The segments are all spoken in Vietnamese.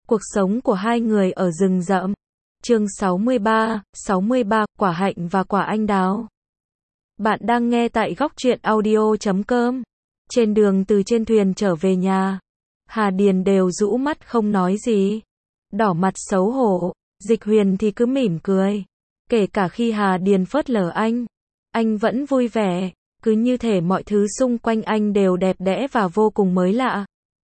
Cuộc sống của hai người ở rừng rậm. Chương 63, quả hạnh và quả anh đào. Bạn đang nghe tại góc truyện audio.com. Trên đường từ trên thuyền trở về nhà, Hà Điền đều rũ mắt không nói gì. Đỏ mặt xấu hổ, Dịch Huyền thì cứ mỉm cười. Kể cả khi Hà Điền phớt lờ anh vẫn vui vẻ, cứ như thể mọi thứ xung quanh anh đều đẹp đẽ và vô cùng mới lạ.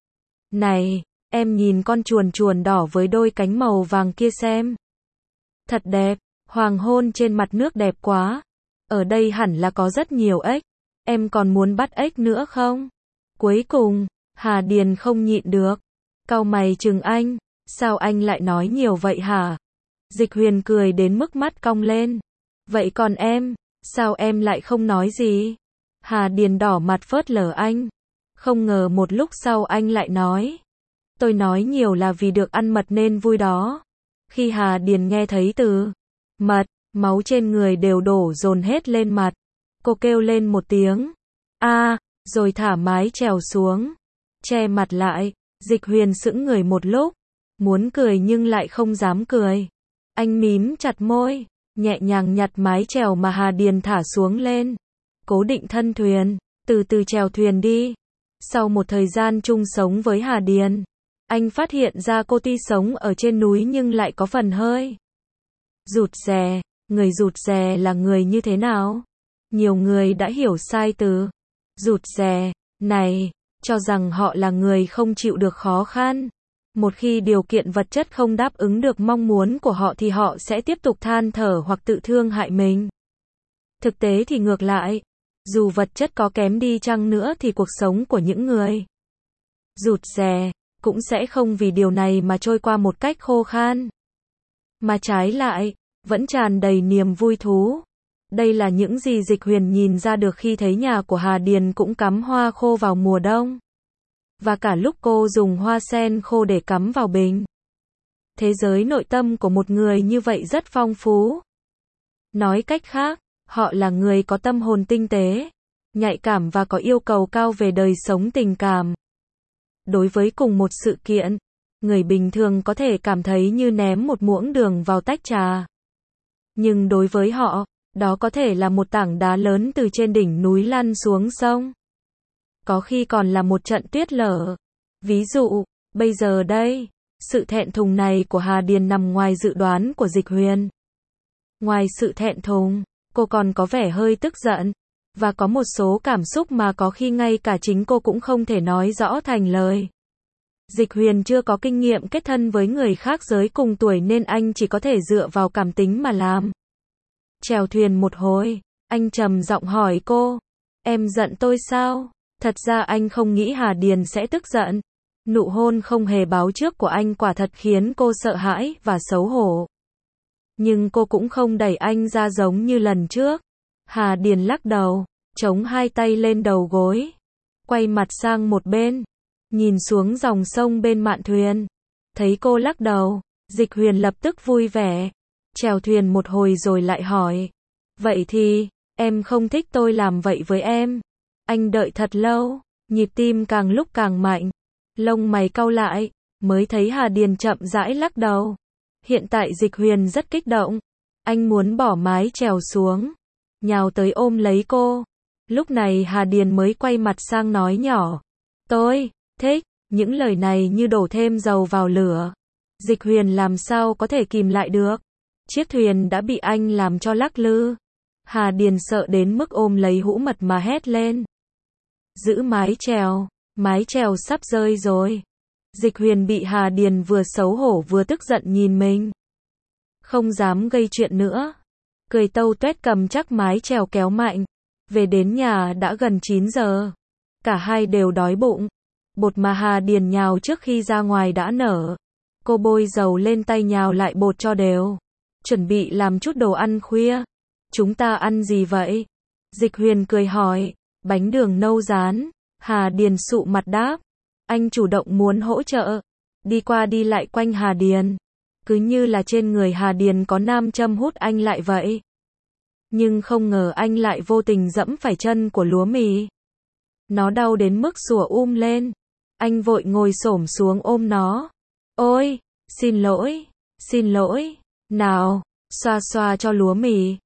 Này, em nhìn con chuồn chuồn đỏ với đôi cánh màu vàng kia xem. Thật đẹp, hoàng hôn trên mặt nước đẹp quá. Ở đây hẳn là có rất nhiều ếch. Em còn muốn bắt ếch nữa không? Cuối cùng, Hà Điền không nhịn được. Cau mày chừng anh, sao anh lại nói nhiều vậy hả? Dịch Huyền cười đến mức mắt cong lên. Vậy còn em, sao em lại không nói gì? Hà Điền đỏ mặt phớt lờ anh. Không ngờ một lúc sau anh lại nói. Tôi nói nhiều là vì được ăn mật nên vui đó. Khi Hà Điền nghe thấy từ mật, máu trên người đều đổ dồn hết lên mặt. Cô kêu lên một tiếng. Rồi thả mái chèo xuống. Che mặt lại, Dịch Huyền sững người một lúc. Muốn cười nhưng lại không dám cười. Anh mím chặt môi, nhẹ nhàng nhặt mái chèo mà Hà Điền thả xuống lên. Cố định thân thuyền, từ từ chèo thuyền đi. Sau một thời gian chung sống với Hà Điền, anh phát hiện ra cô tuy sống ở trên núi nhưng lại có phần hơi rụt rè. Người rụt rè là người như thế nào? Nhiều người đã hiểu sai từ rụt rè này, cho rằng họ là người không chịu được khó khăn. Một khi điều kiện vật chất không đáp ứng được mong muốn của họ thì họ sẽ tiếp tục than thở hoặc tự thương hại mình. Thực tế thì ngược lại, dù vật chất có kém đi chăng nữa thì cuộc sống của những người rụt rè cũng sẽ không vì điều này mà trôi qua một cách khô khan. Mà trái lại, vẫn tràn đầy niềm vui thú. Đây là những gì Dịch Huyền nhìn ra được khi thấy nhà của Hà Điền cũng cắm hoa khô vào mùa đông. Và cả lúc cô dùng hoa sen khô để cắm vào bình. Thế giới nội tâm của một người như vậy rất phong phú. Nói cách khác, họ là người có tâm hồn tinh tế, nhạy cảm và có yêu cầu cao về đời sống tình cảm. Đối với cùng một sự kiện, người bình thường có thể cảm thấy như ném một muỗng đường vào tách trà. Nhưng đối với họ, đó có thể là một tảng đá lớn từ trên đỉnh núi lăn xuống sông. Có khi còn là một trận tuyết lở. Ví dụ, bây giờ đây, sự thẹn thùng này của Hà Điền nằm ngoài dự đoán của Dịch Huyền. Ngoài sự thẹn thùng, cô còn có vẻ hơi tức giận. Và có một số cảm xúc mà có khi ngay cả chính cô cũng không thể nói rõ thành lời. Dịch Huyền chưa có kinh nghiệm kết thân với người khác giới cùng tuổi nên anh chỉ có thể dựa vào cảm tính mà làm. Chèo thuyền một hồi, anh trầm giọng hỏi cô. Em giận tôi sao? Thật ra anh không nghĩ Hà Điền sẽ tức giận. Nụ hôn không hề báo trước của anh quả thật khiến cô sợ hãi và xấu hổ. Nhưng cô cũng không đẩy anh ra giống như lần trước. Hà Điền lắc đầu, chống hai tay lên đầu gối, quay mặt sang một bên, nhìn xuống dòng sông bên mạn thuyền. Thấy cô lắc đầu, Dịch Huyền lập tức vui vẻ, chèo thuyền một hồi rồi lại hỏi. Vậy thì, em không thích tôi làm vậy với em? Anh đợi thật lâu, nhịp tim càng lúc càng mạnh, lông mày cau lại, mới thấy Hà Điền chậm rãi lắc đầu. Hiện tại Dịch Huyền rất kích động, anh muốn bỏ mái chèo xuống, nhào tới ôm lấy cô. Lúc này Hà Điền mới quay mặt sang nói nhỏ. Tôi thích. Những lời này như đổ thêm dầu vào lửa. Dịch Huyền làm sao có thể kìm lại được. Chiếc thuyền đã bị anh làm cho lắc lư. Hà Điền sợ đến mức ôm lấy hũ mật mà hét lên. Giữ mái chèo sắp rơi rồi. Dịch Huyền bị Hà Điền vừa xấu hổ vừa tức giận nhìn mình. Không dám gây chuyện nữa. Cười tâu tuét cầm chắc mái chèo kéo mạnh. Về đến nhà đã gần 9 giờ. Cả hai đều đói bụng. Bột mà Hà Điền nhào trước khi ra ngoài đã nở. Cô bôi dầu lên tay nhào lại bột cho đều. Chuẩn bị làm chút đồ ăn khuya. Chúng ta ăn gì vậy? Dịch Huyền cười hỏi. Bánh đường nâu rán. Hà Điền sụ mặt đáp. Anh chủ động muốn hỗ trợ. Đi qua đi lại quanh Hà Điền. Cứ như là trên người Hà Điền có nam châm hút anh lại vậy. Nhưng không ngờ anh lại vô tình dẫm phải chân của lúa mì. Nó đau đến mức sủa lên. Anh vội ngồi xổm xuống ôm nó. Ôi, xin lỗi, nào, xoa xoa cho lúa mì.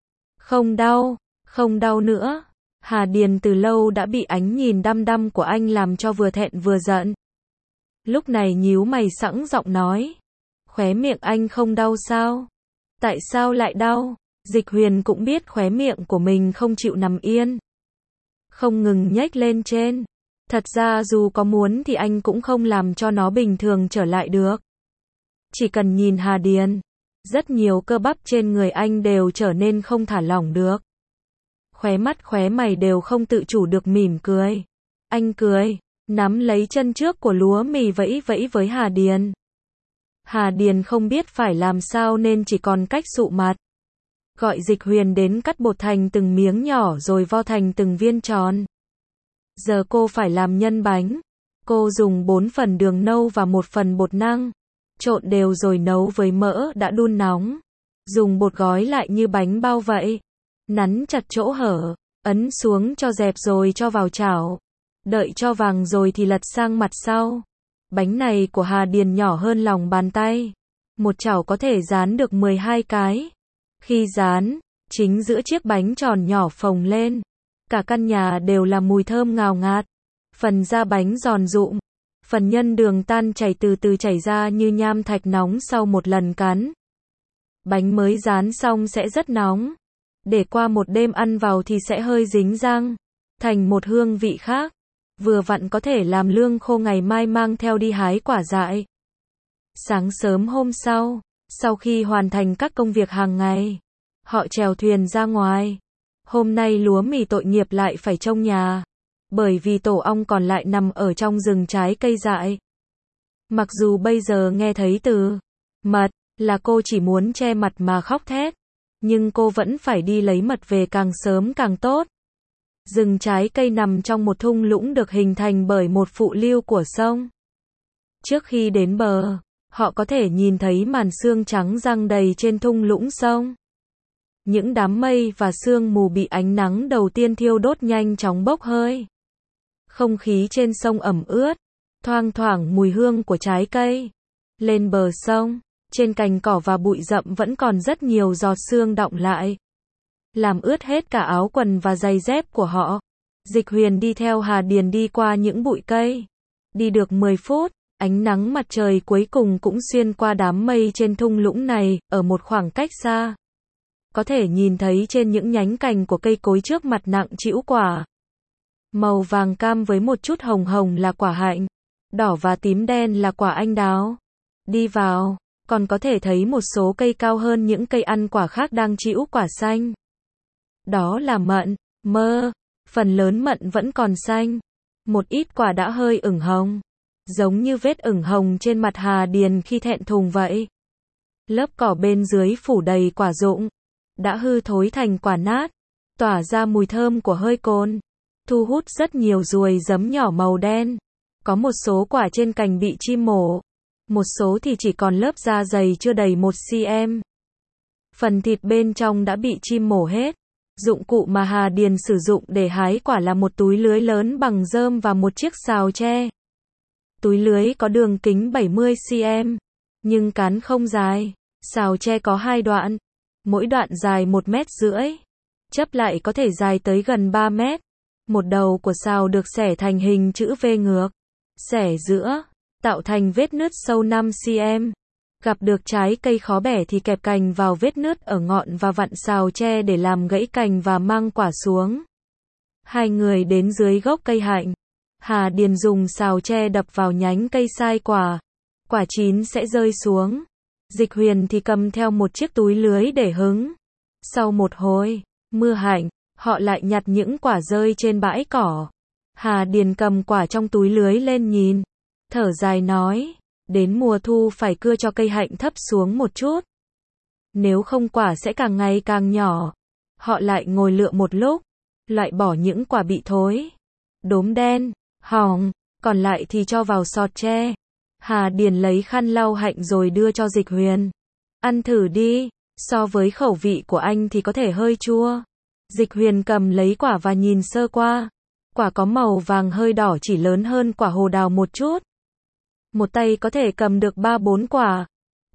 Không đau nữa. Hà Điền từ lâu đã bị ánh nhìn đăm đăm của anh làm cho vừa thẹn vừa giận. Lúc này nhíu mày sẵn giọng nói. Khóe miệng anh không đau sao? Tại sao lại đau? Dịch Huyền cũng biết khóe miệng của mình không chịu nằm yên. Không ngừng nhếch lên trên. Thật ra dù có muốn thì anh cũng không làm cho nó bình thường trở lại được. Chỉ cần nhìn Hà Điền, rất nhiều cơ bắp trên người anh đều trở nên không thả lỏng được. Khóe mắt khóe mày đều không tự chủ được mỉm cười. Anh cười, nắm lấy chân trước của lúa mì vẫy vẫy với Hà Điền. Hà Điền không biết phải làm sao nên chỉ còn cách sụ mặt. Gọi Dịch Huyền đến cắt bột thành từng miếng nhỏ rồi vo thành từng viên tròn. Giờ cô phải làm nhân bánh. Cô dùng 4 phần đường nâu và 1 phần bột năng. Trộn đều rồi nấu với mỡ đã đun nóng. Dùng bột gói lại như bánh bao vậy. Nắn chặt chỗ hở, ấn xuống cho dẹp rồi cho vào chảo. Đợi cho vàng rồi thì lật sang mặt sau. Bánh này của Hà Điền nhỏ hơn lòng bàn tay. Một chảo có thể dán được 12 cái. Khi dán, chính giữa chiếc bánh tròn nhỏ phồng lên. Cả căn nhà đều là mùi thơm ngào ngạt. Phần da bánh giòn rụm. Phần nhân đường tan chảy từ từ chảy ra như nham thạch nóng sau một lần cắn. Bánh mới dán xong sẽ rất nóng. Để qua một đêm ăn vào thì sẽ hơi dính răng. Thành một hương vị khác. Vừa vặn có thể làm lương khô ngày mai mang theo đi hái quả dại. Sáng sớm hôm sau khi hoàn thành các công việc hàng ngày, họ chèo thuyền ra ngoài. Hôm nay lúa mì tội nghiệp lại phải trông nhà. Bởi vì tổ ong còn lại nằm ở trong rừng trái cây dại. Mặc dù bây giờ nghe thấy từ mật là cô chỉ muốn che mặt mà khóc thét. Nhưng cô vẫn phải đi lấy mật về càng sớm càng tốt. Rừng trái cây nằm trong một thung lũng được hình thành bởi một phụ lưu của sông. Trước khi đến bờ, họ có thể nhìn thấy màn sương trắng giăng đầy trên thung lũng sông. Những đám mây và sương mù bị ánh nắng đầu tiên thiêu đốt nhanh chóng bốc hơi. Không khí trên sông ẩm ướt, thoang thoảng mùi hương của trái cây. Lên bờ sông, trên cành cỏ và bụi rậm vẫn còn rất nhiều giọt sương đọng lại. Làm ướt hết cả áo quần và giày dép của họ. Dịch Huyền đi theo Hà Điền đi qua những bụi cây. Đi được 10 phút, ánh nắng mặt trời cuối cùng cũng xuyên qua đám mây trên thung lũng này, ở một khoảng cách xa. Có thể nhìn thấy trên những nhánh cành của cây cối trước mặt nặng trĩu quả. Màu vàng cam với một chút hồng hồng là quả hạnh. Đỏ và tím đen là quả anh đào. Đi vào, còn có thể thấy một số cây cao hơn những cây ăn quả khác đang trĩu quả xanh. Đó là mận, mơ. Phần lớn mận vẫn còn xanh. Một ít quả đã hơi ửng hồng. Giống như vết ửng hồng trên mặt Hà Điền khi thẹn thùng vậy. Lớp cỏ bên dưới phủ đầy quả rụng. Đã hư thối thành quả nát. Tỏa ra mùi thơm của hơi cồn. Thu hút rất nhiều ruồi giấm nhỏ màu đen. Có một số quả trên cành bị chim mổ. Một số thì chỉ còn lớp da dày chưa đầy 1 cm. Phần thịt bên trong đã bị chim mổ hết. Dụng cụ mà Hà Điền sử dụng để hái quả là một túi lưới lớn bằng rơm và một chiếc sào tre. Túi lưới có đường kính 70 cm, nhưng cán không dài. Sào tre có 2 đoạn, mỗi đoạn dài 1,5 mét. Chấp lại có thể dài tới gần 3 mét. Một đầu của sào được xẻ thành hình chữ V ngược. Xẻ giữa, tạo thành vết nứt sâu 5 cm. Gặp được trái cây khó bẻ thì kẹp cành vào vết nứt ở ngọn và vặn sào tre để làm gãy cành và mang quả xuống. Hai người đến dưới gốc cây hạnh. Hà Điền dùng sào tre đập vào nhánh cây sai quả. Quả chín sẽ rơi xuống. Dịch Huyền thì cầm theo một chiếc túi lưới để hứng. Sau một hồi mưa hạnh, họ lại nhặt những quả rơi trên bãi cỏ. Hà Điền cầm quả trong túi lưới lên nhìn. Thở dài nói. Đến mùa thu phải cưa cho cây hạnh thấp xuống một chút. Nếu không quả sẽ càng ngày càng nhỏ. Họ lại ngồi lựa một lúc. Loại bỏ những quả bị thối. Đốm đen, hỏng. Còn lại thì cho vào sọt tre. Hà Điền lấy khăn lau hạnh rồi đưa cho Dịch Huyền. Ăn thử đi. So với khẩu vị của anh thì có thể hơi chua. Dịch Huyền cầm lấy quả và nhìn sơ qua. Quả có màu vàng hơi đỏ, chỉ lớn hơn quả hồ đào một chút. Một tay có thể cầm được 3-4 quả.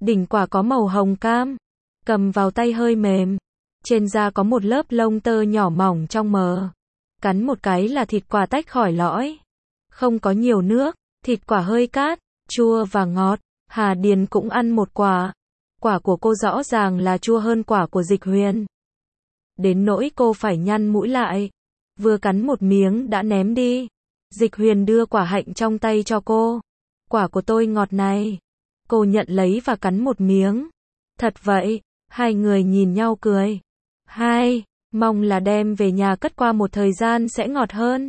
Đỉnh quả có màu hồng cam, cầm vào tay hơi mềm. Trên da có một lớp lông tơ nhỏ mỏng trong mờ. Cắn một cái là thịt quả tách khỏi lõi. Không có nhiều nước, thịt quả hơi cát, chua và ngọt. Hà Điền cũng ăn một quả. Quả của cô rõ ràng là chua hơn quả của Dịch Huyền. Đến nỗi cô phải nhăn mũi lại. Vừa cắn một miếng đã ném đi. Dịch Huyền đưa quả hạnh trong tay cho cô. Quả của tôi ngọt này. Cô nhận lấy và cắn một miếng. Thật vậy, hai người nhìn nhau cười. Hai, mong là đem về nhà cất qua một thời gian sẽ ngọt hơn.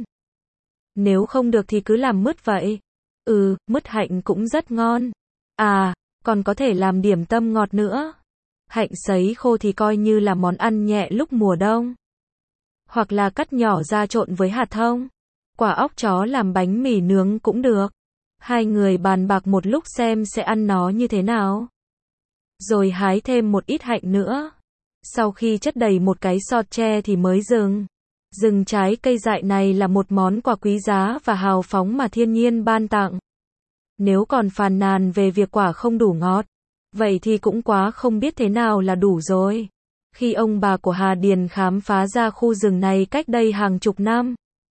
Nếu không được thì cứ làm mứt vậy. Mứt hạnh cũng rất ngon. À, còn có thể làm điểm tâm ngọt nữa. Hạnh sấy khô thì coi như là món ăn nhẹ lúc mùa đông. Hoặc là cắt nhỏ ra trộn với hạt thông. Quả óc chó làm bánh mì nướng cũng được. Hai người bàn bạc một lúc xem sẽ ăn nó như thế nào. Rồi hái thêm một ít hạnh nữa. Sau khi chất đầy một cái sọt tre thì mới dừng. Rừng trái cây dại này là một món quà quý giá và hào phóng mà thiên nhiên ban tặng. Nếu còn phàn nàn về việc quả không đủ ngọt, vậy thì cũng quá không biết thế nào là đủ rồi. Khi ông bà của Hà Điền khám phá ra khu rừng này cách đây hàng chục năm.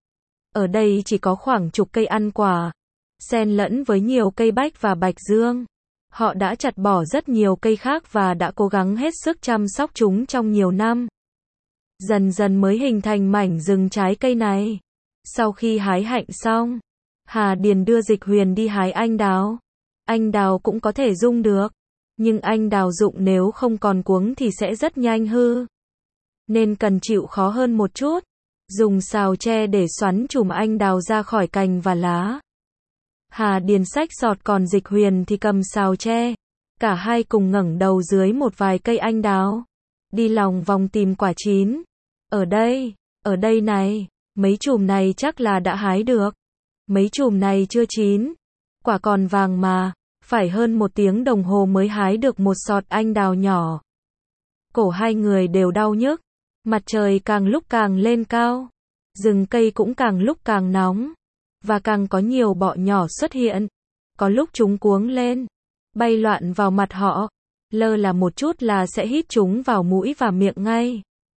Ở đây chỉ có khoảng chục cây ăn quả, xen lẫn với nhiều cây bách và bạch dương. Họ đã chặt bỏ rất nhiều cây khác và đã cố gắng hết sức chăm sóc chúng trong nhiều năm. Dần dần mới hình thành mảnh rừng trái cây này. Sau khi hái hạnh xong, Hà Điền đưa Dịch Huyền đi hái anh đào. Anh đào cũng có thể rung được, nhưng anh đào rụng nếu không còn cuống thì sẽ rất nhanh hư. Nên cần chịu khó hơn một chút. Dùng xào tre để xoắn chùm anh đào ra khỏi cành và lá. Hà Điền xách sọt còn Dịch Huyền thì cầm xào tre. Cả hai cùng ngẩng đầu dưới một vài cây anh đào. Đi lòng vòng tìm quả chín. Ở đây này, mấy chùm này chắc là đã hái được. Mấy chùm này chưa chín. Quả còn vàng mà, phải hơn 1 tiếng đồng hồ mới hái được một sọt anh đào nhỏ. Cổ hai người đều đau nhức. Mặt trời càng lúc càng lên cao. Rừng cây cũng càng lúc càng nóng. Và càng có nhiều bọ nhỏ xuất hiện. Có lúc chúng cuống lên, bay loạn vào mặt họ. Lơ là một chút là sẽ hít chúng vào mũi và miệng ngay.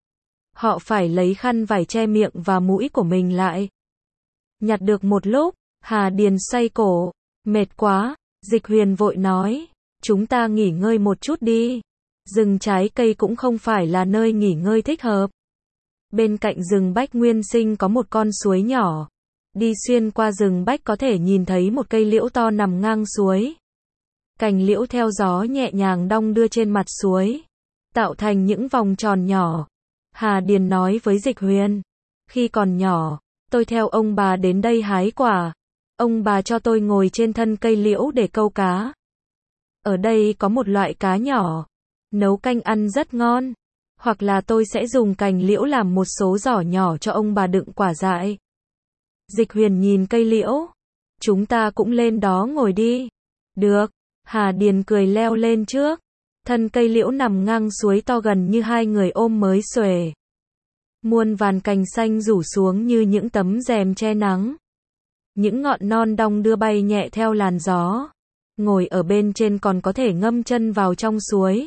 Họ phải lấy khăn vải che miệng và mũi của mình lại. Nhặt được một lúc, Hà Điền xoay cổ. Mệt quá, Dịch Huyền vội nói. Chúng ta nghỉ ngơi một chút đi. Rừng trái cây cũng không phải là nơi nghỉ ngơi thích hợp. Bên cạnh rừng bách nguyên sinh có một con suối nhỏ. Đi xuyên qua rừng bách có thể nhìn thấy một cây liễu to nằm ngang suối. Cành liễu theo gió nhẹ nhàng đong đưa trên mặt suối, tạo thành những vòng tròn nhỏ. Hà Điền nói với Dịch Huyền. Khi còn nhỏ, tôi theo ông bà đến đây hái quả. Ông bà cho tôi ngồi trên thân cây liễu để câu cá. Ở đây có một loại cá nhỏ, nấu canh ăn rất ngon. Hoặc là tôi sẽ dùng cành liễu làm một số giỏ nhỏ cho ông bà đựng quả dại. Dịch Huyền nhìn cây liễu. Chúng ta cũng lên đó ngồi đi. Được. Hà Điền cười leo lên trước. Thân cây liễu nằm ngang suối to gần như hai người ôm mới xuề. Muôn vàn cành xanh rủ xuống như những tấm rèm che nắng. Những ngọn non đong đưa bay nhẹ theo làn gió. Ngồi ở bên trên còn có thể ngâm chân vào trong suối.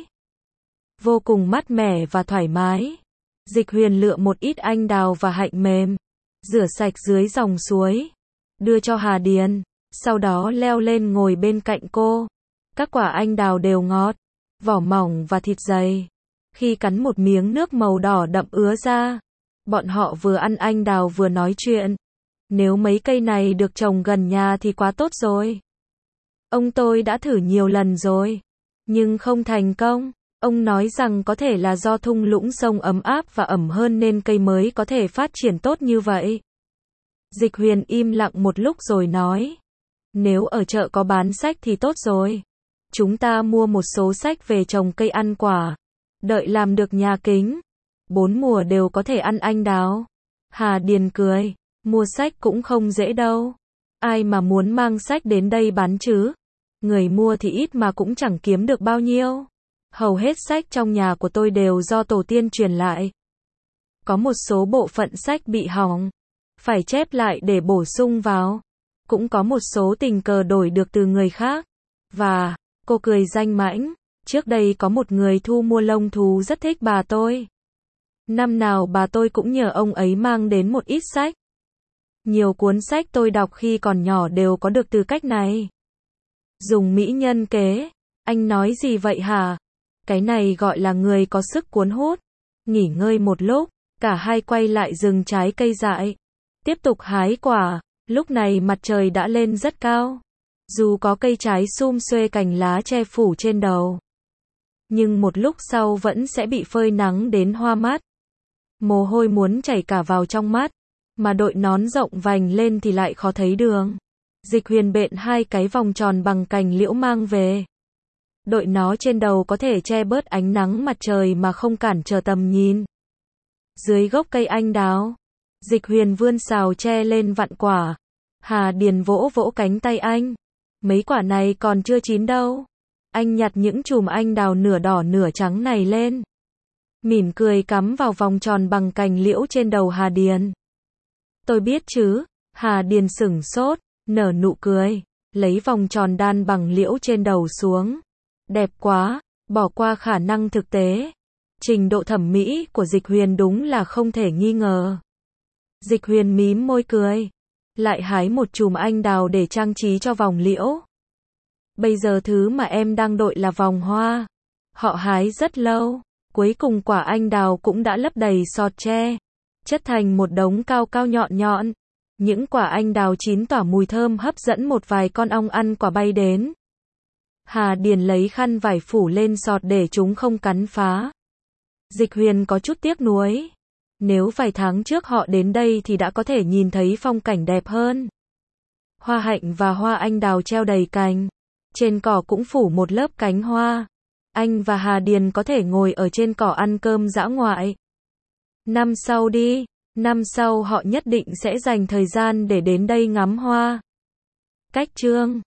Vô cùng mát mẻ và thoải mái. Dịch Huyền lựa một ít anh đào và hạnh mềm, rửa sạch dưới dòng suối, đưa cho Hà Điền, sau đó leo lên ngồi bên cạnh cô. Các quả anh đào đều ngọt, vỏ mỏng và thịt dày. Khi cắn một miếng nước màu đỏ đậm ứa ra, bọn họ vừa ăn anh đào vừa nói chuyện. Nếu mấy cây này được trồng gần nhà thì quá tốt rồi. Ông tôi đã thử nhiều lần rồi, nhưng không thành công. Ông nói rằng có thể là do thung lũng sông ấm áp và ẩm hơn nên cây mới có thể phát triển tốt như vậy. Dịch Huyền im lặng một lúc rồi nói. Nếu ở chợ có bán sách thì tốt rồi. Chúng ta mua một số sách về trồng cây ăn quả. Đợi làm được nhà kính, 4 mùa đều có thể ăn anh đào. Hà Điền cười. Mua sách cũng không dễ đâu. Ai mà muốn mang sách đến đây bán chứ? Người mua thì ít mà cũng chẳng kiếm được bao nhiêu. Hầu hết sách trong nhà của tôi đều do tổ tiên truyền lại. Có một số bộ phận sách bị hỏng, phải chép lại để bổ sung vào. Cũng có một số tình cờ đổi được từ người khác. Và, cô cười danh mãnh, Trước đây có một người thu mua lông thú rất thích bà tôi. Năm nào bà tôi cũng nhờ ông ấy mang đến một ít sách. Nhiều cuốn sách tôi đọc khi còn nhỏ đều có được từ cách này. Dùng mỹ nhân kế. Anh nói gì vậy hả? Cái này gọi là người có sức cuốn hút. Nghỉ ngơi một lúc, cả hai quay lại rừng trái cây dại. Tiếp tục hái quả. Lúc này mặt trời đã lên rất cao. Dù có cây trái sum xuê cành lá che phủ trên đầu, nhưng một lúc sau vẫn sẽ bị phơi nắng đến hoa mắt. Mồ hôi muốn chảy cả vào trong mắt, mà đội nón rộng vành lên thì lại khó thấy đường. Dịch Huyền bện 2 cái vòng tròn bằng cành liễu mang về. Đội nó trên đầu có thể che bớt ánh nắng mặt trời mà không cản trở tầm nhìn. Dưới gốc cây anh đào, Dịch Huyền vươn xào tre lên vặn quả. Hà Điền vỗ vỗ cánh tay anh. Mấy quả này còn chưa chín đâu. Anh nhặt những chùm anh đào nửa đỏ nửa trắng này lên. Mỉm cười cắm vào vòng tròn bằng cành liễu trên đầu Hà Điền. Tôi biết chứ. Hà Điền sửng sốt, nở nụ cười, lấy vòng tròn đan bằng liễu trên đầu xuống. Đẹp quá, bỏ qua khả năng thực tế. Trình độ thẩm mỹ của Dịch Huyền đúng là không thể nghi ngờ. Dịch Huyền mím môi cười, lại hái một chùm anh đào để trang trí cho vòng liễu. Bây giờ thứ mà em đang đội là vòng hoa. Họ hái rất lâu, cuối cùng quả anh đào cũng đã lấp đầy sọt tre, chất thành một đống cao cao nhọn nhọn. Những quả anh đào chín tỏa mùi thơm hấp dẫn một vài con ong ăn quả bay đến. Hà Điền lấy khăn vải phủ lên sọt để chúng không cắn phá. Dịch Huyền có chút tiếc nuối. Nếu vài tháng trước họ đến đây thì đã có thể nhìn thấy phong cảnh đẹp hơn. Hoa hạnh và hoa anh đào treo đầy cành. Trên cỏ cũng phủ một lớp cánh hoa. Anh và Hà Điền có thể ngồi ở trên cỏ ăn cơm dã ngoại. Năm sau đi. Năm sau họ nhất định sẽ dành thời gian để đến đây ngắm hoa. Cách chương